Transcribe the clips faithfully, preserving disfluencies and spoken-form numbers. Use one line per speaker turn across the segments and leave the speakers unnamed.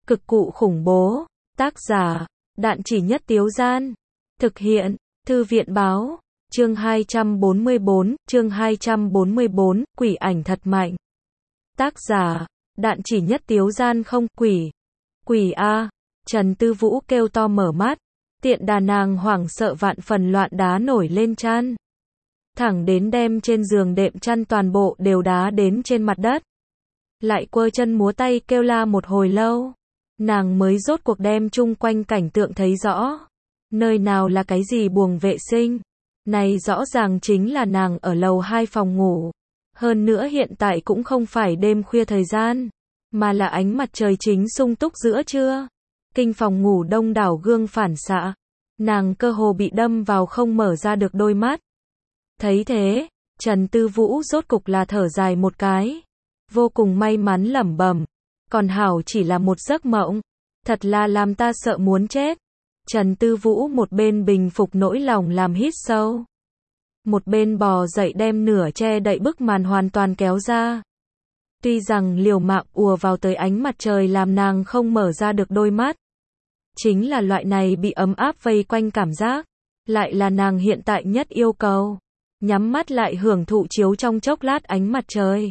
Cực cụ khủng bố. Tác giả, Đạn Chỉ Nhất Tiếu Gian. Thực hiện, Thư viện báo. Chương hai trăm bốn mươi bốn, chương hai trăm bốn mươi bốn, quỷ ảnh thật mạnh. Tác giả, Đạn Chỉ Nhất Tiếu Gian. Không, quỷ. Quỷ a. Trần Tư Vũ kêu to mở mắt. Tiện đà nàng hoảng sợ vạn phần loạn đá nổi lên chăn. Thẳng đến đem trên giường đệm chăn toàn bộ đều đá đến trên mặt đất. Lại quơ chân múa tay kêu la một hồi lâu. Nàng mới rốt cuộc đem chung quanh cảnh tượng thấy rõ. Nơi nào là cái gì buồng vệ sinh. Này rõ ràng chính là nàng ở lầu hai phòng ngủ. Hơn nữa hiện tại cũng không phải đêm khuya thời gian, mà là ánh mặt trời chính sung túc giữa trưa. Kinh phòng ngủ đông đảo gương phản xạ. Nàng cơ hồ bị đâm vào không mở ra được đôi mắt. Thấy thế, Trần Tư Vũ rốt cục là thở dài một cái. Vô cùng may mắn lẩm bẩm. Còn hảo chỉ là một giấc mộng. Thật là làm ta sợ muốn chết. Trần Tư Vũ một bên bình phục nỗi lòng làm hít sâu. Một bên bò dậy đem nửa che đậy bức màn hoàn toàn kéo ra. Tuy rằng liều mạng ùa vào tới ánh mặt trời làm nàng không mở ra được đôi mắt. Chính là loại này bị ấm áp vây quanh cảm giác. Lại là nàng hiện tại nhất yêu cầu. Nhắm mắt lại hưởng thụ chiếu trong chốc lát ánh mặt trời.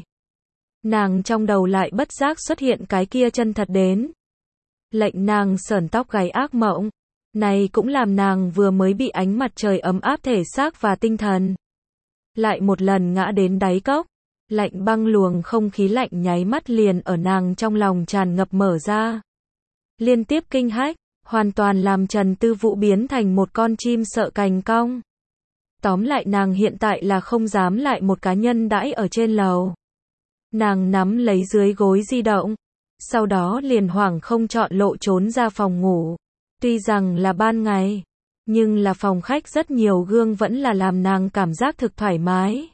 Nàng trong đầu lại bất giác xuất hiện cái kia chân thật đến. Lệnh nàng sởn tóc gáy ác mộng. Này cũng làm nàng vừa mới bị ánh mặt trời ấm áp thể xác và tinh thần. Lại một lần ngã đến đáy cốc. Lạnh băng luồng không khí lạnh nháy mắt liền ở nàng trong lòng tràn ngập mở ra. Liên tiếp kinh hách, hoàn toàn làm Trần Tư Vũ biến thành một con chim sợ cành cong. Tóm lại nàng hiện tại là không dám lại một cá nhân đãi ở trên lầu. Nàng nắm lấy dưới gối di động. Sau đó liền hoảng không chọn lộ trốn ra phòng ngủ. Tuy rằng là ban ngày, nhưng là phòng khách rất nhiều gương vẫn là làm nàng cảm giác thực thoải mái.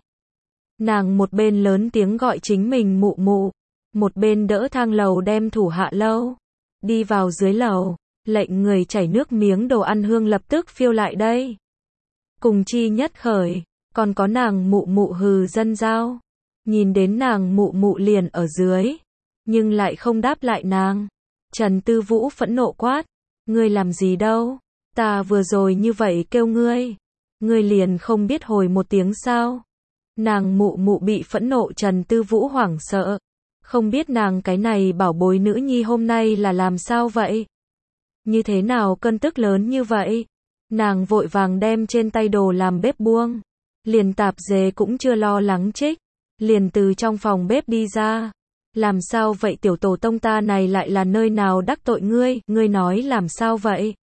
Nàng một bên lớn tiếng gọi chính mình mụ mụ, một bên đỡ thang lầu đem thủ hạ lâu. Đi vào dưới lầu, lệnh người chảy nước miếng đồ ăn hương lập tức phiêu lại đây. Cùng chi nhất khởi, còn có nàng mụ mụ hừ dân giao. Nhìn đến nàng mụ mụ liền ở dưới, nhưng lại không đáp lại nàng. Trần Tư Vũ phẫn nộ quát. Ngươi làm gì đâu? Ta vừa rồi như vậy kêu ngươi. Ngươi liền không biết hồi một tiếng sao? Nàng mụ mụ bị phẫn nộ Trần Tư Vũ hoảng sợ. Không biết nàng cái này bảo bối nữ nhi hôm nay là làm sao vậy? Như thế nào cơn tức lớn như vậy? Nàng vội vàng đem trên tay đồ làm bếp buông. Liền tạp dề cũng chưa lo lắng trích. Liền từ trong phòng bếp đi ra. Làm sao vậy tiểu tổ tông ta này lại là nơi nào đắc tội ngươi, ngươi nói làm sao vậy?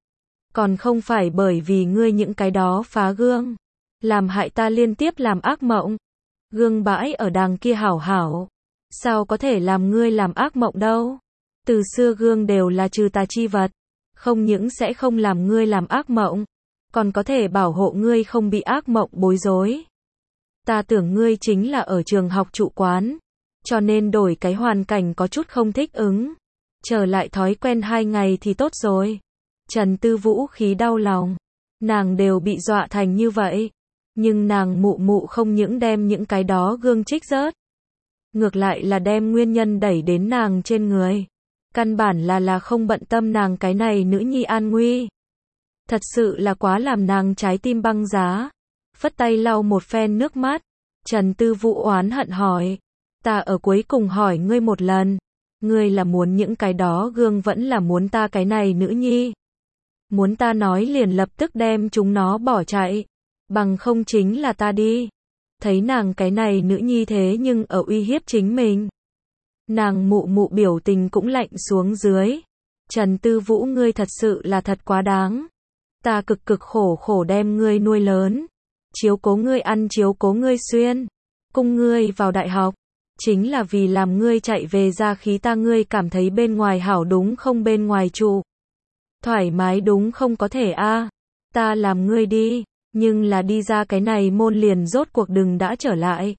Còn không phải bởi vì ngươi những cái đó phá gương. Làm hại ta liên tiếp làm ác mộng. Gương bãi ở đàng kia hảo hảo. Sao có thể làm ngươi làm ác mộng đâu? Từ xưa gương đều là trừ tà chi vật. Không những sẽ không làm ngươi làm ác mộng. Còn có thể bảo hộ ngươi không bị ác mộng bối rối. Ta tưởng ngươi chính là ở trường học trụ quán. Cho nên đổi cái hoàn cảnh có chút không thích ứng. Trở lại thói quen hai ngày thì tốt rồi. Trần Tư Vũ khí đau lòng. Nàng đều bị dọa thành như vậy. Nhưng nàng mụ mụ không những đem những cái đó gương trích rớt. Ngược lại là đem nguyên nhân đẩy đến nàng trên người. Căn bản là là không bận tâm nàng cái này nữ nhi an nguy. Thật sự là quá làm nàng trái tim băng giá. Phất tay lau một phen nước mắt. Trần Tư Vũ oán hận hỏi. Ta ở cuối cùng hỏi ngươi một lần. Ngươi là muốn những cái đó gương vẫn là muốn ta cái này nữ nhi. Muốn ta nói liền lập tức đem chúng nó bỏ chạy. Bằng không chính là ta đi. Thấy nàng cái này nữ nhi thế nhưng ở uy hiếp chính mình. Nàng mụ mụ biểu tình cũng lạnh xuống dưới. Trần Tư Vũ ngươi thật sự là thật quá đáng. Ta cực cực khổ khổ đem ngươi nuôi lớn. Chiếu cố ngươi ăn chiếu cố ngươi xuyên. Cung ngươi vào đại học. Chính là vì làm ngươi chạy về ra khí ta ngươi cảm thấy bên ngoài hảo đúng không bên ngoài trụ. Thoải mái đúng không có thể a à. Ta làm ngươi đi, nhưng là đi ra cái này môn liền rốt cuộc đừng đã trở lại.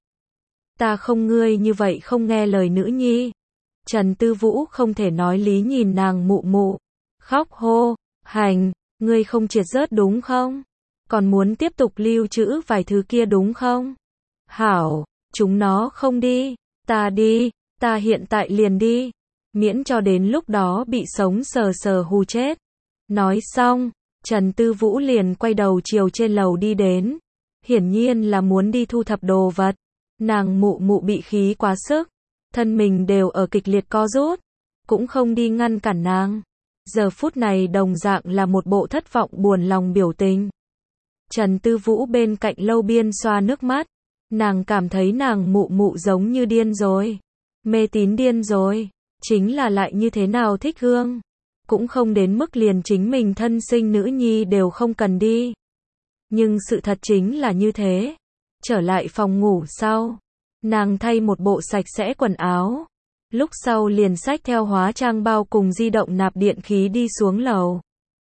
Ta không ngươi như vậy không nghe lời nữ nhi. Trần Tư Vũ không thể nói lý nhìn nàng mụ mụ. Khóc hô, hành, ngươi không triệt rớt đúng không? Còn muốn tiếp tục lưu trữ vài thứ kia đúng không? Hảo, chúng nó không đi. Ta đi, ta hiện tại liền đi. miễn cho đến lúc đó bị sống sờ sờ hù chết. Nói xong, Trần Tư Vũ liền quay đầu chiều trên lầu đi đến, hiển nhiên là muốn đi thu thập đồ vật. Nàng mụ mụ bị khí quá sức, thân mình đều ở kịch liệt co rút, cũng không đi ngăn cản nàng. Giờ phút này đồng dạng là một bộ thất vọng buồn lòng biểu tình. Trần Tư Vũ bên cạnh Lâu Biên xoa nước mắt, nàng cảm thấy nàng mụ mụ giống như điên rồi, mê tín điên rồi, chính là lại như thế nào thích Hương, cũng không đến mức liền chính mình thân sinh nữ nhi đều không cần đi. Nhưng sự thật chính là như thế. Trở lại phòng ngủ sau, nàng thay một bộ sạch sẽ quần áo, lúc sau liền xách theo hóa trang bao cùng di động nạp điện khí đi xuống lầu.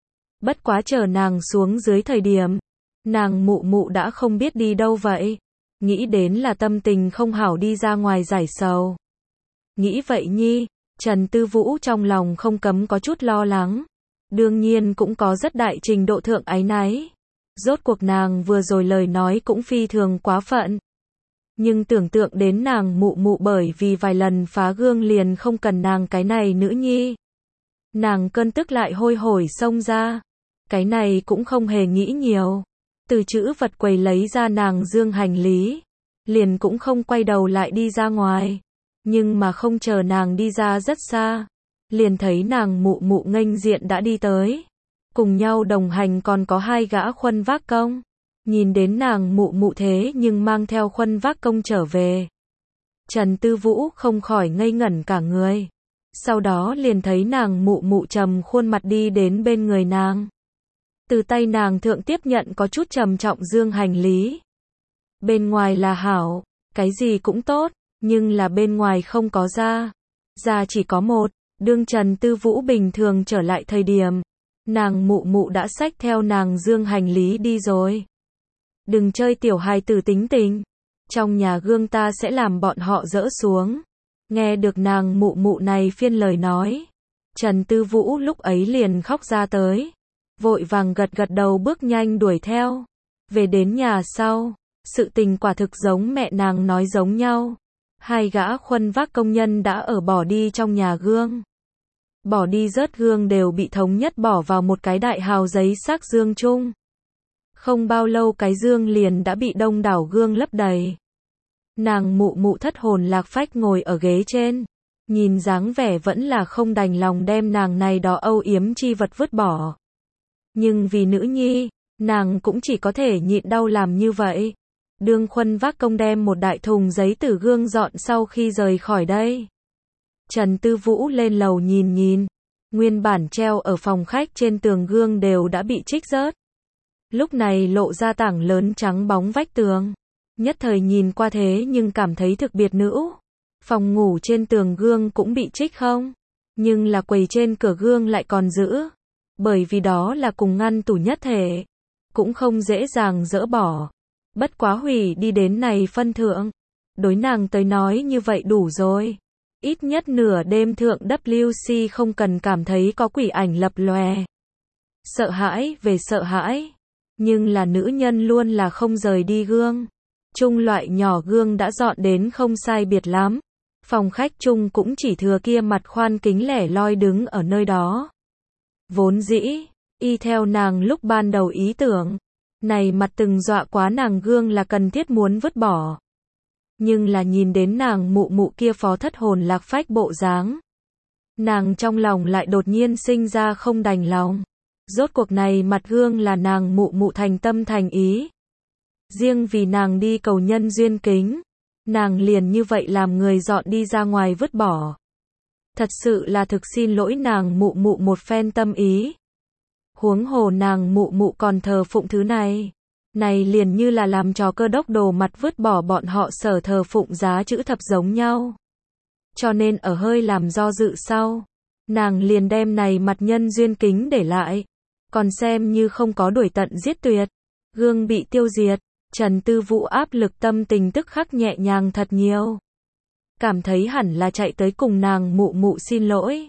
Bất quá chờ nàng xuống dưới thời điểm, nàng mụ mụ đã không biết đi đâu vậy, nghĩ đến là tâm tình không hảo đi ra ngoài giải sầu. Nghĩ vậy nhi, Trần Tư Vũ trong lòng không cấm có chút lo lắng, đương nhiên cũng có rất đại trình độ thượng áy náy. Rốt cuộc nàng vừa rồi lời nói cũng phi thường quá phận. Nhưng tưởng tượng đến nàng mụ mụ bởi vì vài lần phá gương liền không cần nàng cái này nữ nhi. Nàng cơn tức lại hôi hổi xông ra. Cái này cũng không hề nghĩ nhiều. Từ chữ vật quầy lấy ra nàng dương hành lý. Liền cũng không quay đầu lại đi ra ngoài. Nhưng mà không chờ nàng đi ra rất xa. Liền thấy nàng mụ mụ nghênh diện đã đi tới. Cùng nhau đồng hành còn có hai gã khuân vác công. Nhìn đến nàng mụ mụ thế nhưng mang theo khuân vác công trở về. Trần Tư Vũ không khỏi ngây ngẩn cả người. Sau đó liền thấy nàng mụ mụ trầm khuôn mặt đi đến bên người nàng. Từ tay nàng thượng tiếp nhận có chút trầm trọng dương hành lý. Bên ngoài là hảo, cái gì cũng tốt, nhưng là bên ngoài không có da. Da chỉ có một, đương Trần Tư Vũ bình thường trở lại thời điểm. Nàng mụ mụ đã xách theo nàng dương hành lý đi rồi. Đừng chơi tiểu hài tử tính tình. Trong nhà gương ta sẽ làm bọn họ dỡ xuống. Nghe được nàng mụ mụ này phiên lời nói. Trần Tư Vũ lúc ấy liền khóc ra tới. Vội vàng gật gật đầu bước nhanh đuổi theo. Về đến nhà sau. Sự tình quả thực giống mẹ nàng nói giống nhau. Hai gã khuân vác công nhân đã ở bỏ đi trong nhà gương. Bỏ đi rớt gương đều bị thống nhất bỏ vào một cái đại hào giấy xác dương chung. Không bao lâu cái dương liền đã bị đông đảo gương lấp đầy. Nàng mụ mụ thất hồn lạc phách ngồi ở ghế trên. Nhìn dáng vẻ vẫn là không đành lòng đem nàng này đó âu yếm chi vật vứt bỏ. Nhưng vì nữ nhi, nàng cũng chỉ có thể nhịn đau làm như vậy. Đương khuân vác công đem một đại thùng giấy từ gương dọn sau khi rời khỏi đây. Trần Tư Vũ lên lầu nhìn nhìn, nguyên bản treo ở phòng khách trên tường gương đều đã bị trích rớt. Lúc này lộ ra tảng lớn trắng bóng vách tường. Nhất thời nhìn qua thế nhưng cảm thấy thực biệt nữ. Phòng ngủ trên tường gương cũng bị trích không? Nhưng là quầy trên cửa gương lại còn giữ. Bởi vì đó là cùng ngăn tủ nhất thể. Cũng không dễ dàng dỡ bỏ. Bất quá hủy đi đến này phân thượng. Đối nàng tới nói như vậy đủ rồi. Ít nhất nửa đêm thượng W C không cần cảm thấy có quỷ ảnh lập lòe. Sợ hãi về sợ hãi. Nhưng là nữ nhân luôn là không rời đi gương. Chung loại nhỏ gương đã dọn đến không sai biệt lắm. Phòng khách chung cũng chỉ thừa kia mặt khoan kính lẻ loi đứng ở nơi đó. Vốn dĩ, y theo nàng lúc ban đầu ý tưởng. Này mặt từng dọa quá nàng gương là cần thiết muốn vứt bỏ. Nhưng là nhìn đến nàng mụ mụ kia phó thất hồn lạc phách bộ dáng. Nàng trong lòng lại đột nhiên sinh ra không đành lòng. Rốt cuộc này mặt gương là nàng mụ mụ thành tâm thành ý. Riêng vì nàng đi cầu nhân duyên kính. Nàng liền như vậy làm người dọn đi ra ngoài vứt bỏ. Thật sự là thực xin lỗi nàng mụ mụ một phen tâm ý. Huống hồ nàng mụ mụ còn thờ phụng thứ này. Này liền như là làm trò cơ đốc đồ mặt vứt bỏ bọn họ sở thờ phụng giá chữ thập giống nhau. Cho nên ở hơi làm do dự sau. Nàng liền đem này mặt nhân duyên kính để lại. Còn xem như không có đuổi tận giết tuyệt. Gương bị tiêu diệt. Trần Tư Vũ áp lực tâm tình tức khắc nhẹ nhàng thật nhiều. Cảm thấy hẳn là chạy tới cùng nàng mụ mụ xin lỗi.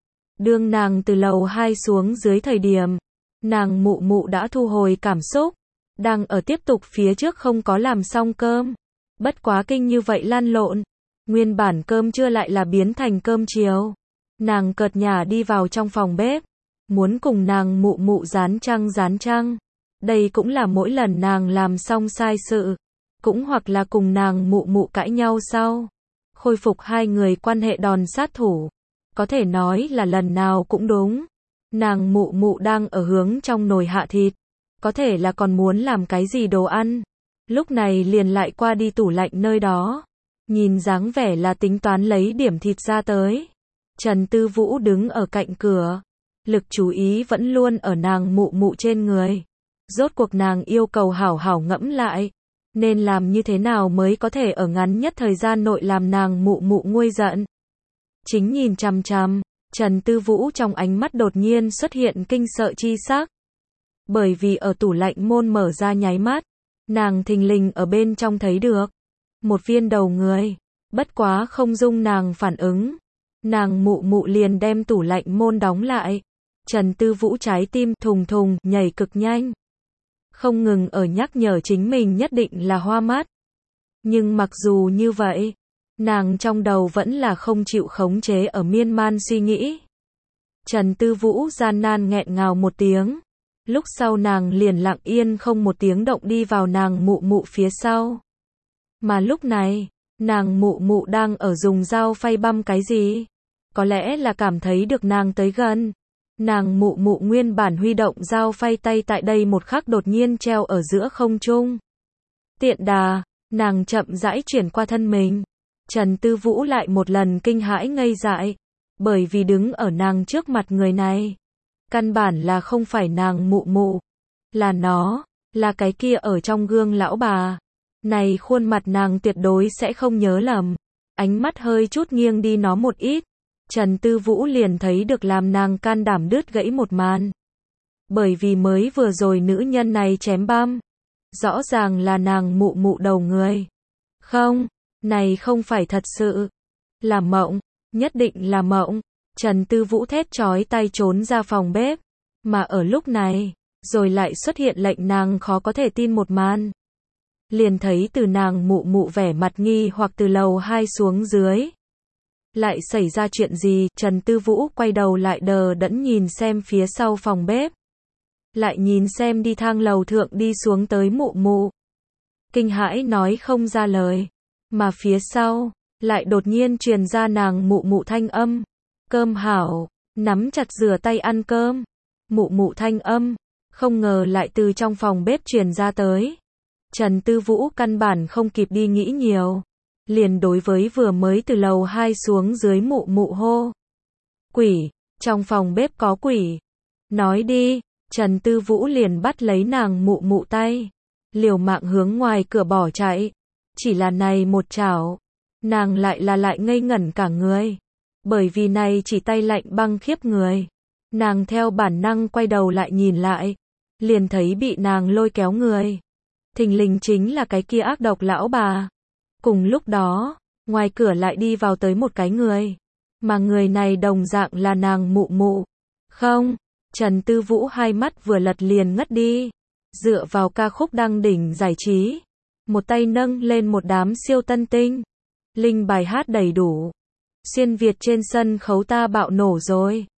Đương nàng từ lầu hai xuống dưới thời điểm. Nàng mụ mụ đã thu hồi cảm xúc. Đang ở tiếp tục phía trước không có làm xong cơm. Bất quá kinh như vậy lăn lộn. Nguyên bản cơm trưa lại là biến thành cơm chiều. Nàng cợt nhả đi vào trong phòng bếp, muốn cùng nàng mụ mụ dán trăng dán trăng. Đây cũng là mỗi lần nàng làm xong sai sự, cũng hoặc là cùng nàng mụ mụ cãi nhau sau, khôi phục hai người quan hệ đòn sát thủ. Có thể nói là lần nào cũng đúng. Nàng mụ mụ đang ở hướng trong nồi hạ thịt, có thể là còn muốn làm cái gì đồ ăn. Lúc này liền lại qua đi tủ lạnh nơi đó, nhìn dáng vẻ là tính toán lấy điểm thịt ra tới. Trần Tư Vũ đứng ở cạnh cửa, lực chú ý vẫn luôn ở nàng mụ mụ trên người. Rốt cuộc nàng yêu cầu hảo hảo ngẫm lại, nên làm như thế nào mới có thể ở ngắn nhất thời gian nội làm nàng mụ mụ nguôi giận. Chính nhìn chằm chằm, Trần Tư Vũ trong ánh mắt đột nhiên xuất hiện kinh sợ chi sắc. Bởi vì ở tủ lạnh môn mở ra nháy mắt, nàng thình lình ở bên trong thấy được một viên đầu người, bất quá không dung nàng phản ứng. Nàng mụ mụ liền đem tủ lạnh môn đóng lại. Trần Tư Vũ trái tim thùng thùng nhảy cực nhanh, không ngừng ở nhắc nhở chính mình nhất định là hoa mắt. Nhưng mặc dù như vậy, nàng trong đầu vẫn là không chịu khống chế ở miên man suy nghĩ. Trần Tư Vũ gian nan nghẹn ngào một tiếng, lúc sau nàng liền lặng yên không một tiếng động đi vào nàng mụ mụ phía sau. Mà lúc này, nàng mụ mụ đang ở dùng dao phay băm cái gì? Có lẽ là cảm thấy được nàng tới gần. Nàng mụ mụ nguyên bản huy động dao phay tay tại đây một khắc đột nhiên treo ở giữa không trung. Tiện đà, nàng chậm rãi chuyển qua thân mình. Trần Tư Vũ lại một lần kinh hãi ngây dại, bởi vì đứng ở nàng trước mặt người này, căn bản là không phải nàng mụ mụ, là nó, là cái kia ở trong gương lão bà. Này khuôn mặt nàng tuyệt đối sẽ không nhớ lầm. Ánh mắt hơi chút nghiêng đi nó một ít, Trần Tư Vũ liền thấy được làm nàng can đảm đứt gãy một màn. Bởi vì mới vừa rồi nữ nhân này chém băm, rõ ràng là nàng mụ mụ đầu người. Không, này không phải thật sự, là mộng, nhất định là mộng. Trần Tư Vũ thét chói tay trốn ra phòng bếp, mà ở lúc này, rồi lại xuất hiện lệnh nàng khó có thể tin một màn. Liền thấy từ nàng mụ mụ vẻ mặt nghi hoặc từ lầu hai xuống dưới. Lại xảy ra chuyện gì? Trần Tư Vũ quay đầu lại đờ đẫn nhìn xem phía sau phòng bếp. Lại nhìn xem đi thang lầu thượng đi xuống tới mụ mụ. Kinh hãi nói không ra lời. Mà phía sau, lại đột nhiên truyền ra nàng mụ mụ thanh âm. Cơm hảo, nắm chặt rửa tay ăn cơm. Mụ mụ thanh âm, không ngờ lại từ trong phòng bếp truyền ra tới. Trần Tư Vũ căn bản không kịp đi nghĩ nhiều, liền đối với vừa mới từ lầu hai xuống dưới mụ mụ hô. Quỷ, trong phòng bếp có quỷ. Nói đi, Trần Tư Vũ liền bắt lấy nàng mụ mụ tay, liều mạng hướng ngoài cửa bỏ chạy. Chỉ là này một chảo, nàng lại là lại ngây ngẩn cả người. Bởi vì này chỉ tay lạnh băng khiếp người. Nàng theo bản năng quay đầu lại nhìn lại, liền thấy bị nàng lôi kéo người. Thình lình chính là cái kia ác độc lão bà. Cùng lúc đó, ngoài cửa lại đi vào tới một cái người. Mà người này đồng dạng là nàng mụ mụ. Không, Trần Tư Vũ hai mắt vừa lật liền ngất đi. Dựa vào ca khúc đăng đỉnh giải trí, một tay nâng lên một đám siêu tân tinh. Linh bài hát đầy đủ. Xuyên Việt trên sân khấu ta bạo nổ rồi.